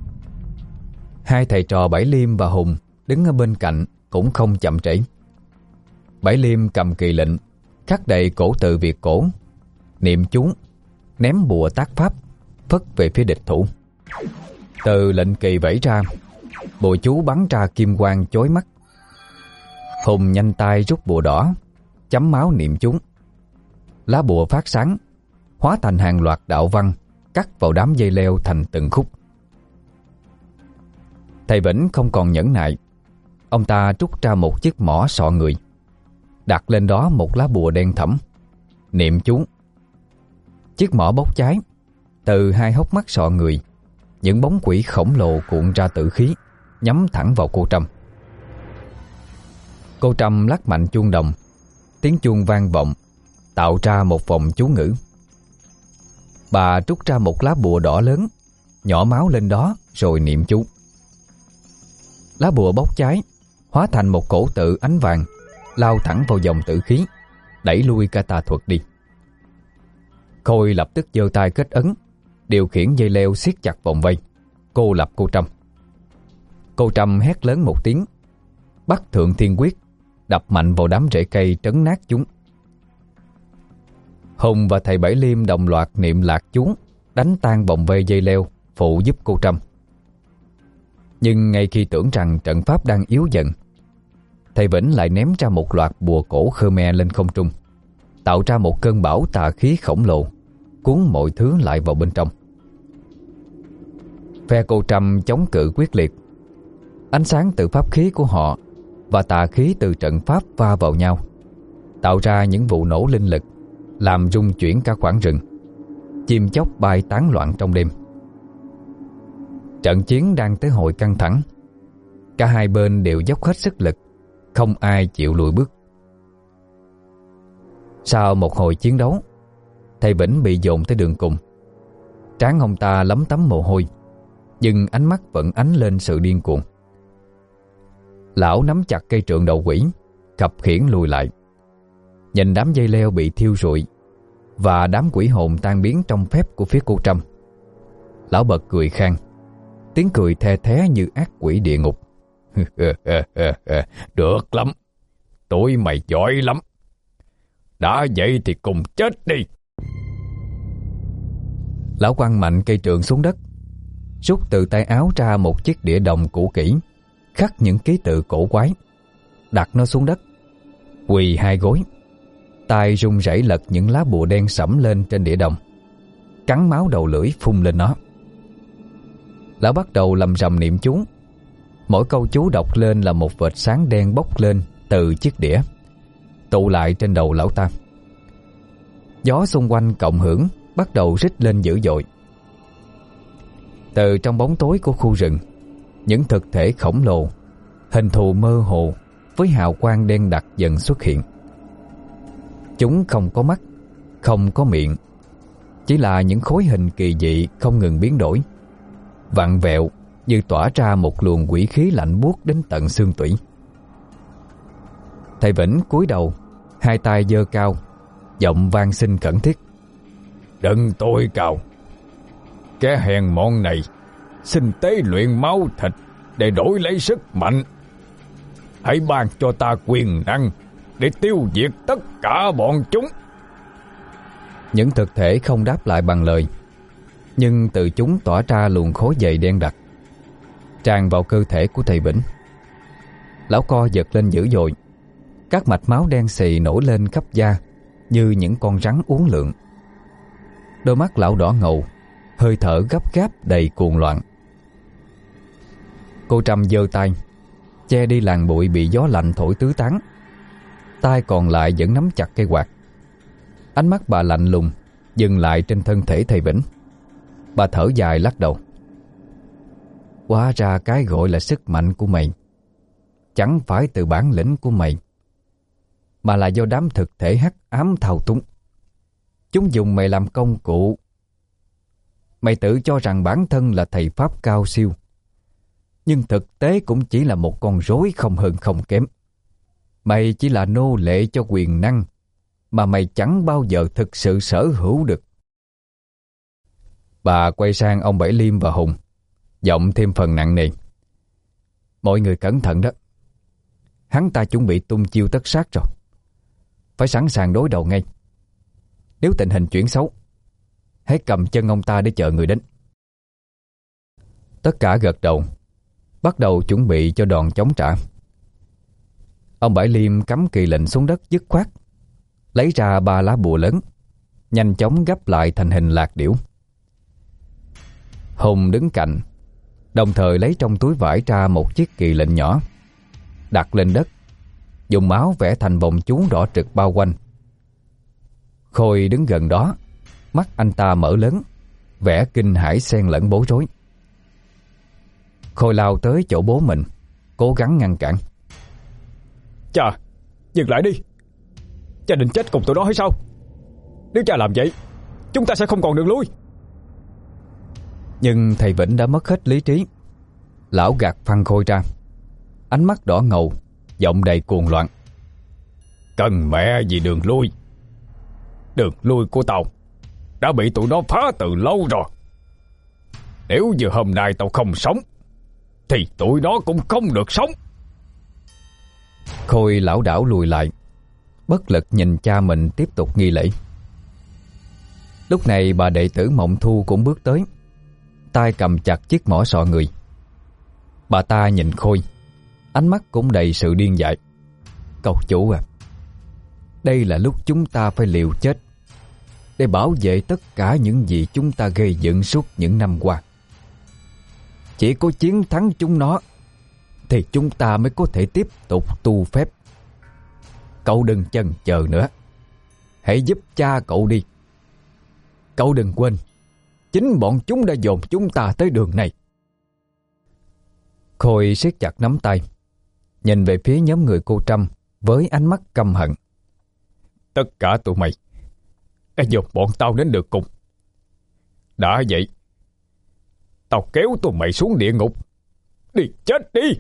Hai thầy trò Bảy Liêm và Hùng đứng ở bên cạnh cũng không chậm trễ, Bảy Liêm cầm kỳ lệnh, khắc đầy cổ tự Việt cổ, niệm chú, ném bùa tác pháp, phất về phía địch thủ. Từ lệnh kỳ vẫy ra, bùa chú bắn ra kim quang chói mắt. Hùng nhanh tay rút bùa đỏ, chấm máu niệm chú. Lá bùa phát sáng, hóa thành hàng loạt đạo văn, cắt vào đám dây leo thành từng khúc. Thầy Vĩnh không còn nhẫn nại, ông ta rút ra một chiếc mỏ sọ người, đặt lên đó một lá bùa đen thẫm, niệm chú. Chiếc mỏ bốc cháy, từ hai hốc mắt sọ người, những bóng quỷ khổng lồ cuộn ra tử khí, nhắm thẳng vào cô Trâm. Cô Trâm lắc mạnh chuông đồng, tiếng chuông vang vọng, tạo ra một vòng chú ngữ. Bà rút ra một lá bùa đỏ lớn, nhỏ máu lên đó rồi niệm chú. Lá bùa bốc cháy, hóa thành một cổ tự ánh vàng, lao thẳng vào dòng tử khí, đẩy lui cả tà thuật đi. Khôi lập tức giơ tay kết ấn, điều khiển dây leo siết chặt vòng vây, cô lập cô Trâm. Cô Trâm hét lớn một tiếng, bắt thượng thiên quyết, đập mạnh vào đám rễ cây trấn nát chúng. Hùng và thầy Bảy Liêm đồng loạt niệm lạc chú, đánh tan vòng vây dây leo, phụ giúp cô Trâm. Nhưng ngay khi tưởng rằng trận pháp đang yếu dần, thầy Vĩnh lại ném ra một loạt bùa cổ Khmer lên không trung, tạo ra một cơn bão tà khí khổng lồ, cuốn mọi thứ lại vào bên trong. Phe cô Trâm chống cự quyết liệt. Ánh sáng từ pháp khí của họ và tà khí từ trận pháp va vào nhau, tạo ra những vụ nổ linh lực, làm rung chuyển cả khoảng rừng. Chim chóc bay tán loạn trong đêm. Trận chiến đang tới hồi căng thẳng. Cả hai bên đều dốc hết sức lực, không ai chịu lùi bước. Sau một hồi chiến đấu, thầy Vĩnh bị dồn tới đường cùng. Trán ông ta lấm tấm mồ hôi, nhưng ánh mắt vẫn ánh lên sự điên cuồng. Lão nắm chặt cây trượng đầu quỷ, khập khiễng lùi lại. Nhìn đám dây leo bị thiêu rụi và đám quỷ hồn tan biến trong phép của phía cô Trâm, lão bật cười khang, tiếng cười the thé như ác quỷ địa ngục. Được lắm, tụi mày giỏi lắm. Đã vậy thì cùng chết đi. Lão quăng mạnh cây trượng xuống đất, rút từ tay áo ra một chiếc đĩa đồng cũ kỹ, khắc những ký tự cổ quái, đặt nó xuống đất, quỳ hai gối, tay run rẩy lật những lá bùa đen sẫm lên trên đĩa đồng, cắn máu đầu lưỡi phun lên nó. Lão bắt đầu lầm rầm niệm chú. Mỗi câu chú đọc lên là một vệt sáng đen bốc lên từ chiếc đĩa, tụ lại trên đầu lão ta. Gió xung quanh cộng hưởng bắt đầu rít lên dữ dội. Từ trong bóng tối của khu rừng, những thực thể khổng lồ, hình thù mơ hồ với hào quang đen đặc dần xuất hiện. Chúng không có mắt, không có miệng, chỉ là những khối hình kỳ dị không ngừng biến đổi, vặn vẹo như tỏa ra một luồng quỷ khí lạnh buốt đến tận xương tủy. Thầy Vĩnh cúi đầu, hai tay giơ cao, giọng van xin khẩn thiết. Đừng tôi cào. Cái hèn mọn này xin tế luyện máu thịt để đổi lấy sức mạnh. Hãy ban cho ta quyền năng để tiêu diệt tất cả bọn chúng. Những thực thể không đáp lại bằng lời, nhưng từ chúng tỏa ra luồng khối dày đen đặc, tràn vào cơ thể của thầy Vĩnh. Lão co giật lên dữ dội, các mạch máu đen xì nổi lên khắp da như những con rắn uốn lượn. Đôi mắt lão đỏ ngầu, hơi thở gấp gáp đầy cuồng loạn. Cô Trâm giơ tay che đi làn bụi bị gió lạnh thổi tứ tán, tay còn lại vẫn nắm chặt cây quạt. Ánh mắt bà lạnh lùng dừng lại trên thân thể thầy Vĩnh. Bà thở dài lắc đầu. Hóa ra cái gọi là sức mạnh của mày chẳng phải từ bản lĩnh của mày, mà là do đám thực thể hắc ám thao túng. Chúng dùng mày làm công cụ. Mày tự cho rằng bản thân là thầy pháp cao siêu, nhưng thực tế cũng chỉ là một con rối không hơn không kém. Mày chỉ là nô lệ cho quyền năng mà mày chẳng bao giờ thực sự sở hữu được. Bà quay sang ông Bảy Liêm và Hùng, giọng thêm phần nặng nề. Mọi người cẩn thận đó. Hắn ta chuẩn bị tung chiêu tất sát rồi. phải sẵn sàng đối đầu ngay. Nếu tình hình chuyển xấu, hãy cầm chân ông ta để chờ người đến. Tất cả gật đầu, bắt đầu chuẩn bị cho đòn chống trả. Ông Bảy Liêm cắm kỳ lệnh xuống đất dứt khoát, lấy ra ba lá bùa lớn, nhanh chóng gấp lại thành hình lạc điểu. Hùng đứng cạnh, đồng thời lấy trong túi vải ra một chiếc kỳ lệnh nhỏ, đặt lên đất, dùng máu vẽ thành vòng chú đỏ trực bao quanh. Khôi đứng gần đó, mắt anh ta mở lớn, vẻ kinh hãi xen lẫn bối rối. Khôi lao tới chỗ bố mình, cố gắng ngăn cản. Cha, dừng lại đi. Cha định chết cùng tụi nó hay sao? Nếu cha làm vậy, chúng ta sẽ không còn đường lui. Nhưng thầy Vĩnh đã mất hết lý trí. Lão gạt phăng Khôi ra, ánh mắt đỏ ngầu, giọng đầy cuồng loạn. Cần mẹ gì đường lui. Đường lui của tao đã bị tụi nó phá từ lâu rồi. Nếu như hôm nay tao không sống thì tụi nó cũng không được sống. Khôi lảo đảo lùi lại, bất lực nhìn cha mình tiếp tục nghi lễ. Lúc này bà đệ tử Mộng Thu cũng bước tới, tay cầm chặt chiếc mỏ sọ người. Bà ta nhìn Khôi, ánh mắt cũng đầy sự điên dại. Cậu chủ à, đây là lúc chúng ta phải liều chết để bảo vệ tất cả những gì chúng ta gây dựng suốt những năm qua. Chỉ có chiến thắng chúng nó thì chúng ta mới có thể tiếp tục tu phép. Cậu đừng chần chờ nữa, hãy giúp cha cậu đi. Cậu đừng quên, chính bọn chúng đã dồn chúng ta tới đường này. Khôi siết chặt nắm tay, nhìn về phía nhóm người cô Trâm với ánh mắt căm hận. Tất cả tụi mày đã dồn bọn tao đến được cùng. Đã vậy, tao kéo tụi mày xuống địa ngục. Đi chết đi.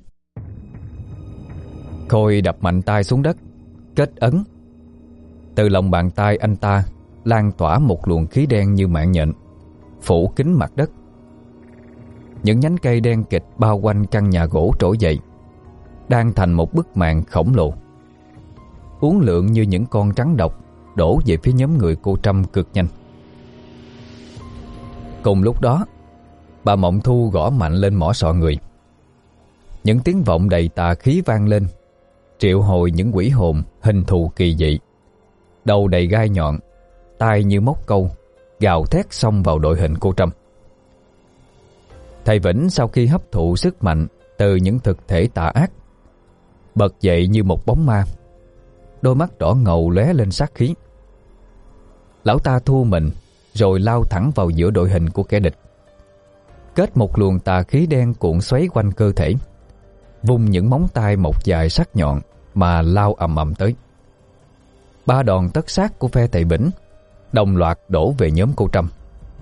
Khôi đập mạnh tay xuống đất, kết ấn. Từ lòng bàn tay anh ta lan tỏa một luồng khí đen như mạng nhện, phủ kín mặt đất. Những nhánh cây đen kịt bao quanh căn nhà gỗ trỗi dậy, đang thành một bức màn khổng lồ, uốn lượn như những con rắn độc đổ về phía nhóm người cô Trâm cực nhanh. Cùng lúc đó, bà Mộng Thu gõ mạnh lên mỏ sọ người. Những tiếng vọng đầy tà khí vang lên, triệu hồi những quỷ hồn hình thù kỳ dị, đầu đầy gai nhọn, tai như móc câu, gào thét xông vào đội hình cô Trâm. Thầy Vĩnh sau khi hấp thụ sức mạnh từ những thực thể tà ác, bật dậy như một bóng ma, đôi mắt đỏ ngầu lóe lên sát khí. Lão ta thu mình rồi lao thẳng vào giữa đội hình của kẻ địch, kết một luồng tà khí đen cuộn xoáy quanh cơ thể, vung những móng tay mọc dài sắc nhọn mà lao ầm ầm tới. Ba đòn tất sát của phe thầy Vĩnh đồng loạt đổ về nhóm cô Trâm.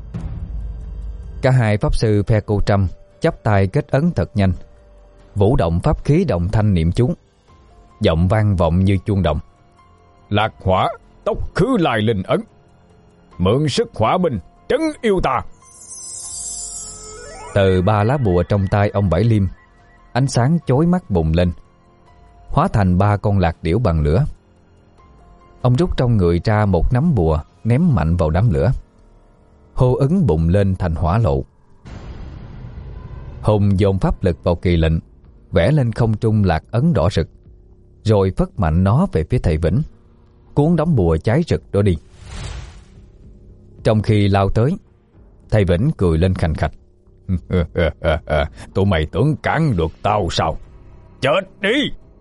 Cả hai pháp sư phe cô Trâm chắp tay kết ấn thật nhanh, vũ động pháp khí đồng thanh niệm chú, giọng vang vọng như chuông đồng. Lạc hỏa tốc khứ lai linh ấn, mượn sức hỏa binh trấn yêu tà. Từ ba lá bùa trong tay ông Bảy Liêm, ánh sáng chói mắt bùng lên, hóa thành ba con lạc điểu bằng lửa. Ông rút trong người ra một nắm bùa, ném mạnh vào đám lửa. Hô ứng bùng lên thành hỏa lộ. Hùng dồn pháp lực vào kỳ lệnh, vẽ lên không trung lạc ấn đỏ rực, rồi phất mạnh nó về phía thầy Vĩnh, cuốn đống bùa cháy rực đó đi. Trong khi lao tới, thầy Vĩnh cười lên khành khạch. Tụi mày tưởng cản được tao sao? Chết đi!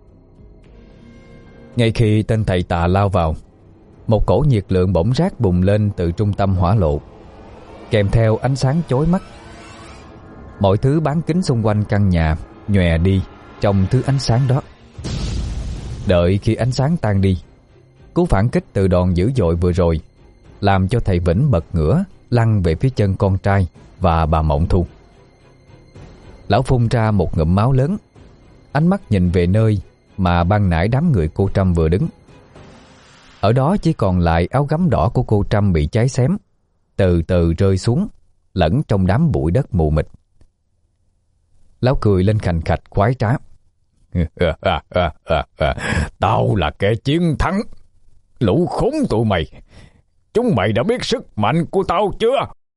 Ngay khi tên thầy tà lao vào, một cổ nhiệt lượng bỗng rát bùng lên từ trung tâm hỏa lộ, kèm theo ánh sáng chói mắt. Mọi thứ bán kính xung quanh căn nhà nhòe đi trong thứ ánh sáng đó. Đợi khi ánh sáng tan đi, cú phản kích từ đòn dữ dội vừa rồi làm cho thầy Vĩnh bật ngửa, lăn về phía chân con trai và bà Mộng Thu. Lão phun ra một ngụm máu lớn, ánh mắt nhìn về nơi mà ban nãy đám người cô Trâm vừa đứng. Ở đó chỉ còn lại áo gấm đỏ của cô Trâm bị cháy xém, từ từ rơi xuống, lẫn trong đám bụi đất mù mịt. Lão cười lên khành khạch khoái trá. Tao là kẻ chiến thắng, Lũ khốn tụi mày, chúng mày đã biết sức mạnh của tao chưa?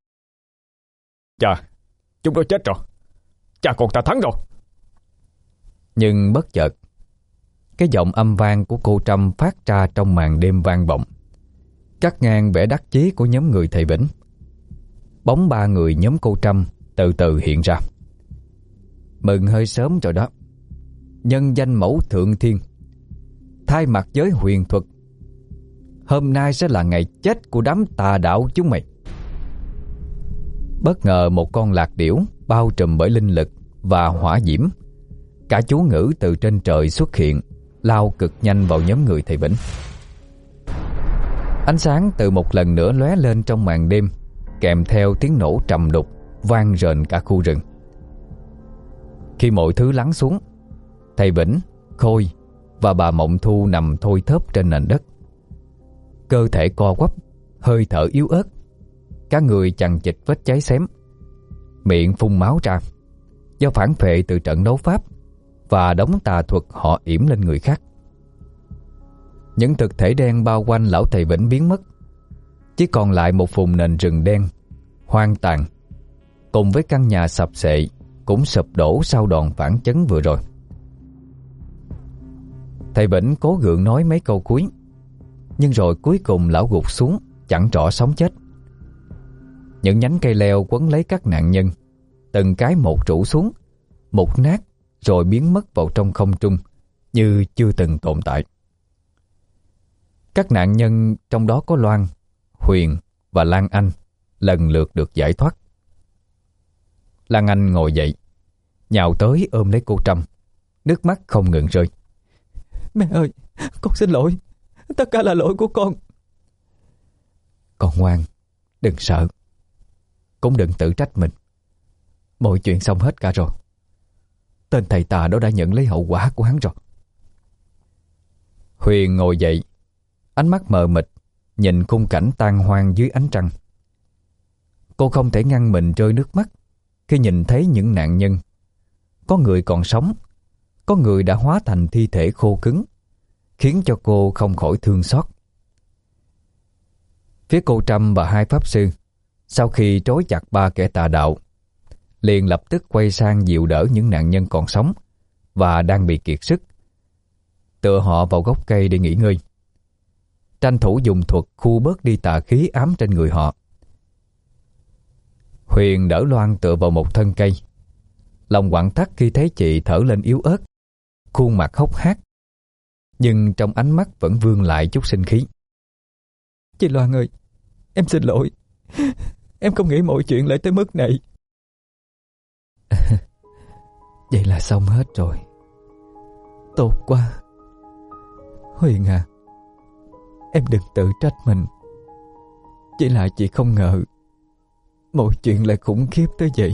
Chà, chúng nó chết rồi. Cha con ta thắng rồi. Nhưng bất chợt, cái giọng âm vang của cô Trâm phát ra trong màn đêm vang vọng, cắt ngang vẻ đắc chí của nhóm người thầy Vĩnh. Bóng ba người nhóm cô Trâm từ từ hiện ra. Mừng hơi sớm rồi đó. Nhân danh mẫu thượng thiên, thay mặt giới huyền thuật, hôm nay sẽ là ngày chết của đám tà đạo chúng mày. Bất ngờ một con lạc điểu bao trùm bởi linh lực và hỏa diễm, cả chú ngữ từ trên trời xuất hiện, lao cực nhanh vào nhóm người thầy Vĩnh. Ánh sáng từ một lần nữa lóe lên trong màn đêm, kèm theo tiếng nổ trầm đục vang rền cả khu rừng. Khi mọi thứ lắng xuống, thầy Vĩnh, Khôi và bà Mộng Thu nằm thôi thóp trên nền đất. Cơ thể co quắp, hơi thở yếu ớt, cả người chằng chịt vết cháy xém, miệng phun máu ra do phản phệ từ trận đấu pháp và đống tà thuật họ yểm lên người khác. Những thực thể đen bao quanh lão thầy Vĩnh biến mất, chỉ còn lại một vùng nền rừng đen hoang tàn, cùng với căn nhà sập xệ cũng sụp đổ sau đòn phản chấn vừa rồi. Thầy Vĩnh cố gượng nói mấy câu cuối, nhưng rồi cuối cùng lão gục xuống, chẳng rõ sống chết. Những nhánh cây leo quấn lấy các nạn nhân, từng cái một rủ xuống, mục nát rồi biến mất vào trong không trung như chưa từng tồn tại. Các nạn nhân trong đó có Loan, Huyền và Lan Anh lần lượt được giải thoát. Lan Anh ngồi dậy, nhào tới ôm lấy cô Trâm, nước mắt không ngừng rơi. Mẹ ơi, con xin lỗi. Tất cả là lỗi của con. Con ngoan, đừng sợ. Cũng đừng tự trách mình. Mọi chuyện xong hết cả rồi. Tên thầy tà đó đã nhận lấy hậu quả của hắn rồi. Huyền ngồi dậy, ánh mắt mờ mịt nhìn khung cảnh tan hoang dưới ánh trăng. Cô không thể ngăn mình rơi nước mắt khi nhìn thấy những nạn nhân. Có người còn sống, có người đã hóa thành thi thể khô cứng, khiến cho cô không khỏi thương xót. Phía cô Trâm và hai pháp sư, sau khi trói chặt ba kẻ tà đạo, liền lập tức quay sang dịu đỡ những nạn nhân còn sống và đang bị kiệt sức, tựa họ vào gốc cây để nghỉ ngơi, tranh thủ dùng thuật khu bớt đi tà khí ám trên người họ. Huyền đỡ Loan tựa vào một thân cây, lòng quặn thắt khi thấy chị thở lên yếu ớt, khuôn mặt hốc hác, nhưng trong ánh mắt vẫn vương lại chút sinh khí. Chị Loan ơi, em xin lỗi. Em không nghĩ mọi chuyện lại tới mức này. Vậy là xong hết rồi. Tốt quá. Huyền à, em đừng tự trách mình. Chỉ là chị không ngờ mọi chuyện lại khủng khiếp tới vậy.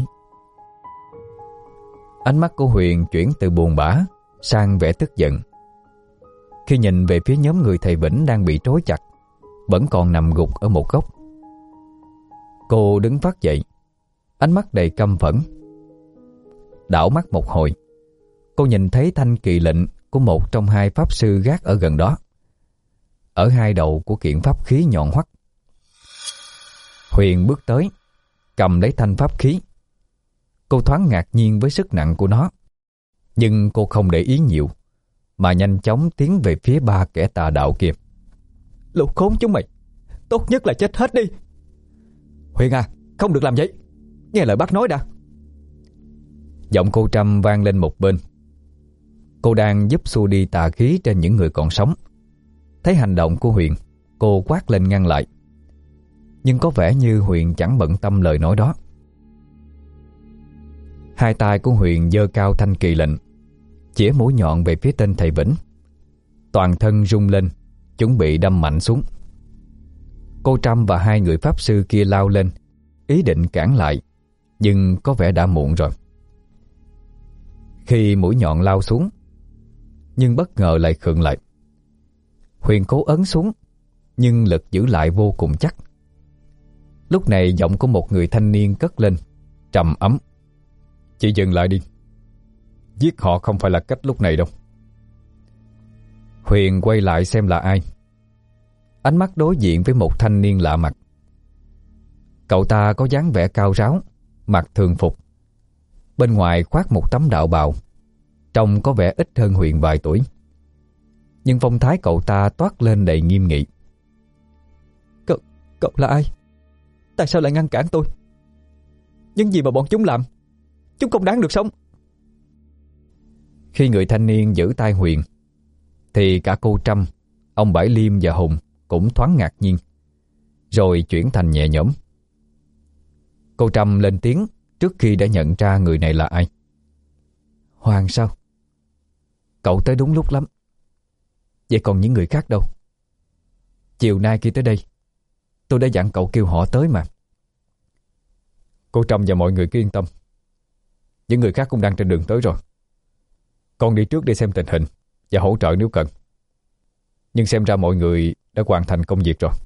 Ánh mắt của Huyền chuyển từ buồn bã sang vẻ tức giận khi nhìn về phía nhóm người thầy Vĩnh đang bị trói chặt, vẫn còn nằm gục ở một góc. Cô đứng phát dậy, ánh mắt đầy căm phẫn. Đảo mắt một hồi, cô nhìn thấy thanh kỳ lệnh của một trong hai pháp sư gác ở gần đó, ở hai đầu của kiện pháp khí nhọn hoắt. Huyền bước tới, cầm lấy thanh pháp khí. Cô thoáng ngạc nhiên với sức nặng của nó, nhưng cô không để ý nhiều, mà nhanh chóng tiến về phía ba kẻ tà đạo kia. Lũ khốn chúng mày, tốt nhất là chết hết đi. Huyền à, không được làm vậy. Nghe lời bác nói đã. Giọng cô Trâm vang lên một bên. Cô đang giúp xua đi tà khí trên những người còn sống. Thấy hành động của Huyền, cô quát lên ngăn lại. Nhưng có vẻ như Huyền chẳng bận tâm lời nói đó. Hai tay của Huyền giơ cao thanh kỳ lệnh, chĩa mũi nhọn về phía tên thầy Vĩnh. Toàn thân rung lên, chuẩn bị đâm mạnh xuống. Cô Trâm và hai người pháp sư kia lao lên, ý định cản lại, nhưng có vẻ đã muộn rồi. Khi mũi nhọn lao xuống, nhưng bất ngờ lại khựng lại. Huyền cố ấn xuống, nhưng lực giữ lại vô cùng chắc. Lúc này giọng của một người thanh niên cất lên, trầm ấm. Chị dừng lại đi. Giết họ không phải là cách lúc này đâu. Huyền quay lại xem là ai. ánh mắt đối diện với một thanh niên lạ mặt. Cậu ta có dáng vẻ cao ráo, mặc thường phục, bên ngoài khoác một tấm đạo bào, trông có vẻ ít hơn Huyền vài tuổi. Nhưng phong thái cậu ta toát lên đầy nghiêm nghị. Cậu, cậu là ai? Tại sao lại ngăn cản tôi? Những gì mà bọn chúng làm, chúng không đáng được sống. Khi người thanh niên giữ tay Huyền thì cả cô Trâm, ông Bảy Liêm và Hùng cũng thoáng ngạc nhiên, rồi chuyển thành nhẹ nhõm. Cô Trâm lên tiếng trước khi đã nhận ra người này là ai. Hoàng sao? Cậu tới đúng lúc lắm. Vậy còn những người khác đâu? Chiều nay khi tới đây, tôi đã dặn cậu kêu họ tới mà. Cô Trâm và mọi người cứ yên tâm. Những người khác cũng đang trên đường tới rồi. Con đi trước để xem tình hình và hỗ trợ nếu cần. Nhưng xem ra mọi người đã hoàn thành công việc rồi.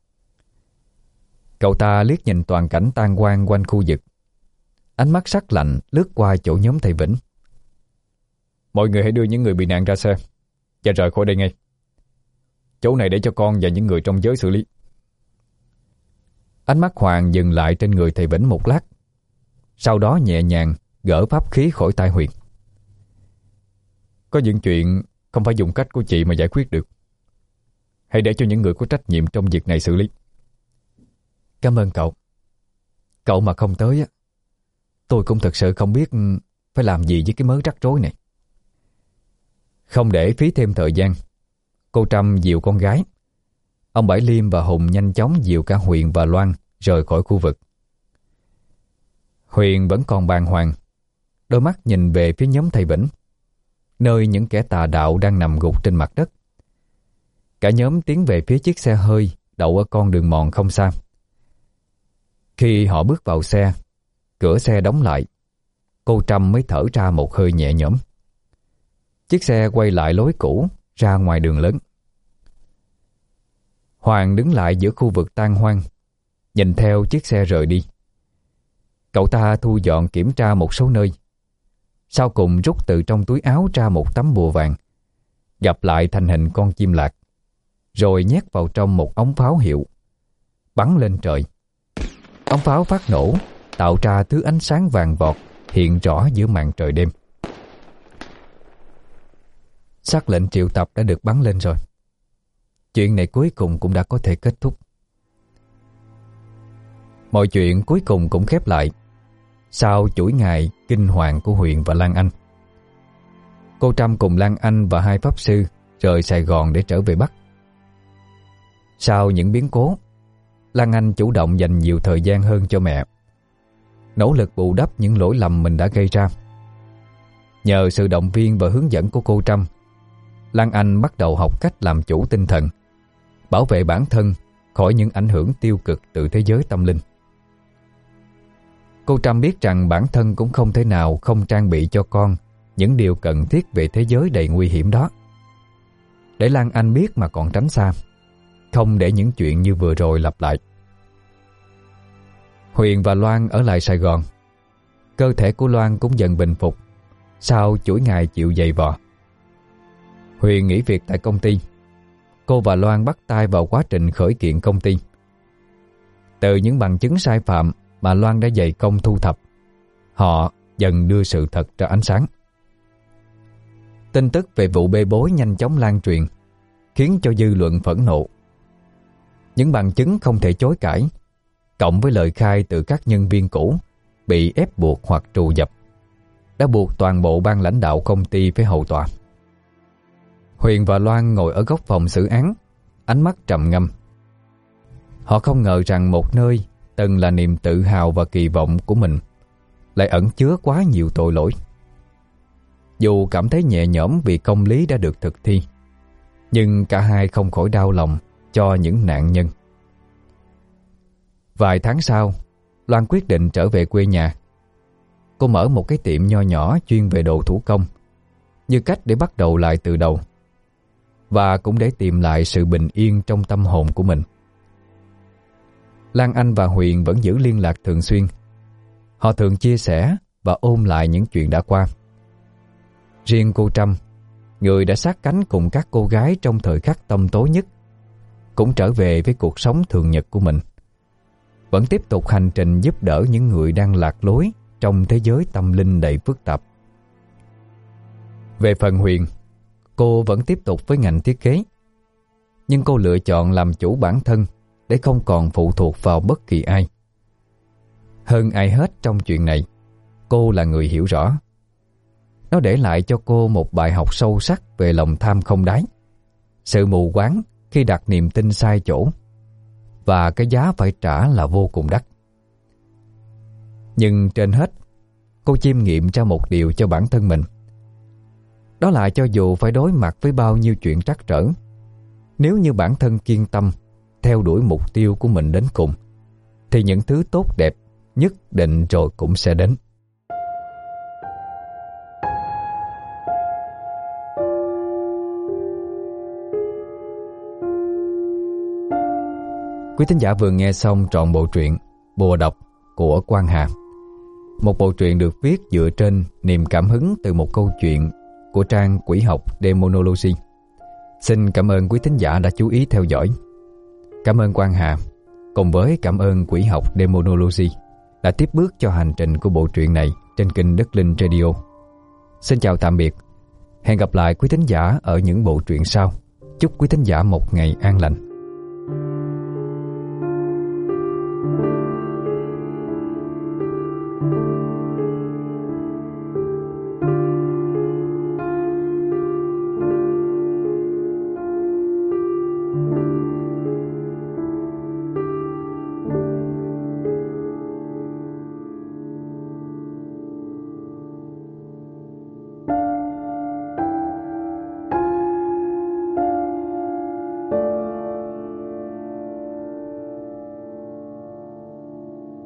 Cậu ta liếc nhìn toàn cảnh tan hoang quanh khu vực, ánh mắt sắc lạnh lướt qua chỗ nhóm thầy Vĩnh. Mọi người hãy đưa những người bị nạn ra xe và rời khỏi đây ngay. Chỗ này để cho con và những người trong giới xử lý. Ánh mắt Hoàng dừng lại trên người thầy Vĩnh một lát, sau đó nhẹ nhàng gỡ pháp khí khỏi tay Huyền. Có những chuyện không phải dùng cách của chị mà giải quyết được. Hãy để cho những người có trách nhiệm trong việc này xử lý. Cảm ơn cậu. Cậu mà không tới á, tôi cũng thật sự không biết phải làm gì với cái mớ rắc rối này. Không để phí thêm thời gian, cô Trâm dìu con gái. Ông Bảy Liêm và Hùng nhanh chóng dìu cả Huyền và Loan rời khỏi khu vực. Huyền vẫn còn bàng hoàng, đôi mắt nhìn về phía nhóm thầy Vĩnh, nơi những kẻ tà đạo đang nằm gục trên mặt đất. Cả nhóm tiến về phía chiếc xe hơi đậu ở con đường mòn không xa. Khi họ bước vào xe, cửa xe đóng lại, cô Trâm mới thở ra một hơi nhẹ nhõm. Chiếc xe quay lại lối cũ ra ngoài đường lớn. Hoàng đứng lại giữa khu vực tan hoang, nhìn theo chiếc xe rời đi. Cậu ta thu dọn kiểm tra một số nơi, sau cùng rút từ trong túi áo ra một tấm bùa vàng, gặp lại thành hình con chim lạc, rồi nhét vào trong một ống pháo hiệu, bắn lên trời. Ống pháo phát nổ, tạo ra thứ ánh sáng vàng vọt hiện rõ giữa màn trời đêm. Sắc lệnh triệu tập đã được bắn lên rồi. Chuyện này cuối cùng cũng đã có thể kết thúc. Mọi chuyện cuối cùng cũng khép lại sau chuỗi ngày kinh hoàng của Huyền và Lan Anh. Cô Trâm cùng Lan Anh và hai pháp sư rời Sài Gòn để trở về Bắc. Sau những biến cố, Lan Anh chủ động dành nhiều thời gian hơn cho mẹ, nỗ lực bù đắp những lỗi lầm mình đã gây ra. Nhờ sự động viên và hướng dẫn của cô Trâm, Lan Anh bắt đầu học cách làm chủ tinh thần, bảo vệ bản thân khỏi những ảnh hưởng tiêu cực từ thế giới tâm linh. Cô Trâm biết rằng bản thân cũng không thể nào không trang bị cho con những điều cần thiết về thế giới đầy nguy hiểm đó. Để Lan Anh biết mà còn tránh xa, không để những chuyện như vừa rồi lặp lại. Huyền và Loan ở lại Sài Gòn. Cơ thể của Loan cũng dần bình phục sau chuỗi ngày chịu dày vò. Huyền nghỉ việc tại công ty. Cô và Loan bắt tay vào quá trình khởi kiện công ty. Từ những bằng chứng sai phạm mà Loan đã dày công thu thập, họ dần đưa sự thật ra ánh sáng. Tin tức về vụ bê bối nhanh chóng lan truyền, khiến cho dư luận phẫn nộ. Những bằng chứng không thể chối cãi, cộng với lời khai từ các nhân viên cũ bị ép buộc hoặc trù dập, đã buộc toàn bộ ban lãnh đạo công ty phải hầu tòa. Huyền và Loan ngồi ở góc phòng xử án, ánh mắt trầm ngâm. Họ không ngờ rằng một nơi từng là niềm tự hào và kỳ vọng của mình lại ẩn chứa quá nhiều tội lỗi. Dù cảm thấy nhẹ nhõm vì công lý đã được thực thi, nhưng cả hai không khỏi đau lòng cho những nạn nhân. Vài tháng sau, Loan quyết định trở về quê nhà. Cô mở một cái tiệm nho nhỏ chuyên về đồ thủ công, như cách để bắt đầu lại từ đầu, và cũng để tìm lại sự bình yên trong tâm hồn của mình. Lan Anh và Huyền vẫn giữ liên lạc thường xuyên. Họ thường chia sẻ và ôn lại những chuyện đã qua. Riêng cô Trâm, người đã sát cánh cùng các cô gái trong thời khắc tâm tối nhất, cũng trở về với cuộc sống thường nhật của mình, vẫn tiếp tục hành trình giúp đỡ những người đang lạc lối trong thế giới tâm linh đầy phức tạp. Về phần Huyền, cô vẫn tiếp tục với ngành thiết kế, nhưng cô lựa chọn làm chủ bản thân để không còn phụ thuộc vào bất kỳ ai. Hơn ai hết trong chuyện này, cô là người hiểu rõ. Nó để lại cho cô một bài học sâu sắc về lòng tham không đáy, sự mù quáng khi đặt niềm tin sai chỗ, và cái giá phải trả là vô cùng đắt. Nhưng trên hết, cô chiêm nghiệm ra một điều cho bản thân mình. Đó là cho dù phải đối mặt với bao nhiêu chuyện trắc trở, nếu như bản thân kiên tâm theo đuổi mục tiêu của mình đến cùng, thì những thứ tốt đẹp nhất định rồi cũng sẽ đến. Quý thính giả vừa nghe xong trọn bộ truyện Bùa Độc của Quang Hà, một bộ truyện được viết dựa trên niềm cảm hứng từ một câu chuyện của trang quỷ học Demonology. Xin cảm ơn quý thính giả đã chú ý theo dõi. Cảm ơn Quang Hà cùng với cảm ơn quỷ học Demonology đã tiếp bước cho hành trình của bộ truyện này trên kênh Đất Linh Radio. Xin chào tạm biệt. Hẹn gặp lại quý thính giả ở những bộ truyện sau. Chúc quý thính giả một ngày an lành.